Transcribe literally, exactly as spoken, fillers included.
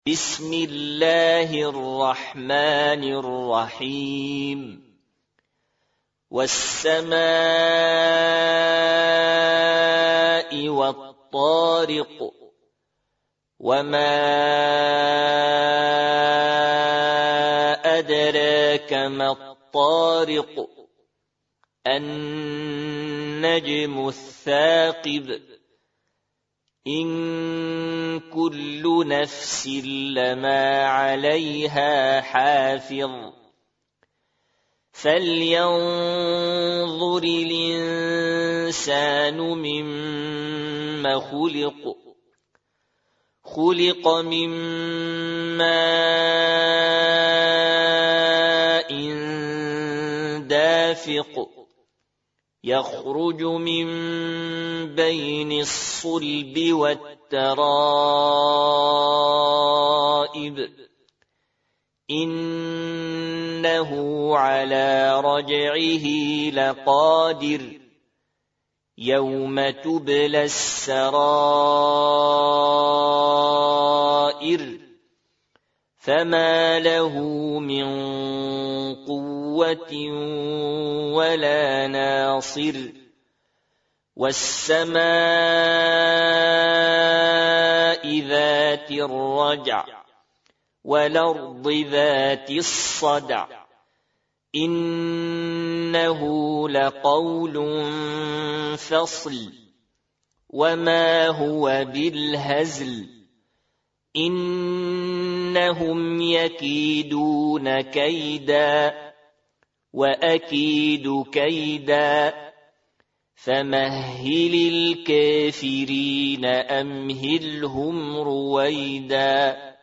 بسم الله الرحمن الرحيم والسماء والطارق وما أدراك ما الطارق النجم الثاقب إن كل نفس لما عليها حافظ فلينظر الإنسان مما خلق خلق من ماء دافق يخرج من بين الصلب والترائب إنه على رجعه لقادر يوم تبلى السرائر فما له من قوة ولا ناصر والسماء ذات الرجع والأرض ذات الصدع إنه لقول فصل وما هو بالهزل إنهم يكيدون كيدا وأكيد كيدا فمهل الكافرين أمهلهم رويدا